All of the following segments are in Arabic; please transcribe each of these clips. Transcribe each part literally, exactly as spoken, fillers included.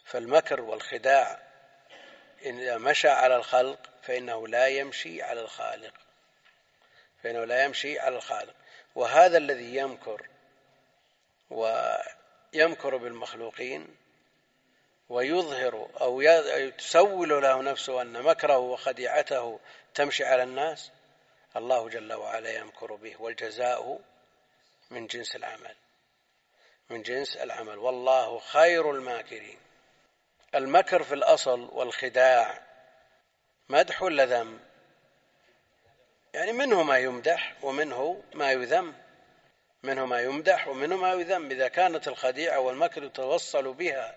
فالمكر والخداع إذا مشى على الخلق فإنه لا يمشي على الخالق فإنه لا يمشي على الخالق وهذا الذي يمكر ويمكر بالمخلوقين ويظهر أو تسول له نفسه أن مكره وخديعته تمشي على الناس، الله جل وعلا يمكر به، والجزاء من جنس العمل من جنس العمل والله خير الماكرين. المكر في الأصل والخداع مدح ولا ذم؟ يعني منه ما يمدح ومنه ما يذم منه ما يمدح ومنه ما يذم. إذا كانت الخديعة والمكر يتوصل بها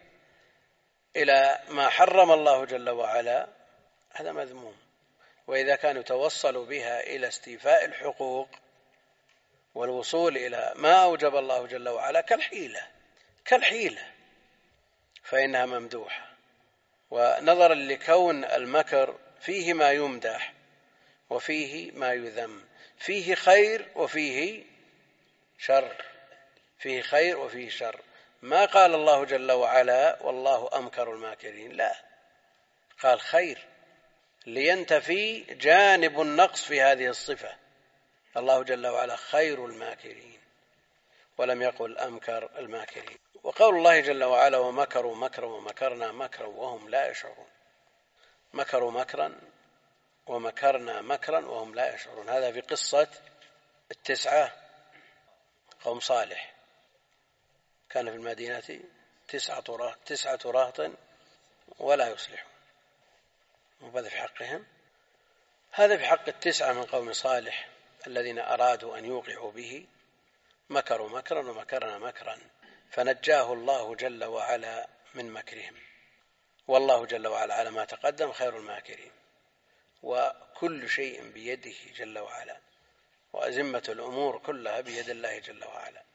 إلى ما حرم الله جل وعلا هذا مذموم، وإذا كان يتوصل بها إلى استيفاء الحقوق والوصول إلى ما أوجب الله جل وعلا كالحيلة كالحيلة فإنها ممدوحة. ونظرا لكون المكر فيه ما يمدح وفيه ما يذم، فيه خير وفيه شر فيه خير وفيه شر. ما قال الله جل وعلا والله أمكر الماكرين، لا، قال خير لينتفي جانب النقص في هذه الصفة. الله جل وعلا خير الماكرين ولم يقل أمكر الماكرين. وقول الله جل وعلا ومكروا مكرا ومكرنا مكرا وهم لا يشعرون، مكروا مكرا ومكرنا مكرا وهم لا يشعرون. هذا في قصة التسعة قوم صالح، كان في المدينة تسعة تسعة رهط ولا يصلحون، وهذا في حقهم. هذا في حق التسعة من قوم صالح الذين أرادوا أن يوقعوا به، مكروا مكرا ومكرنا مكرا فنجاه الله جل وعلا من مكرهم، والله جل وعلا على ما تقدم خير الماكرين. وكل شيء بيده جل وعلا، وأزمة الأمور كلها بيد الله جل وعلا.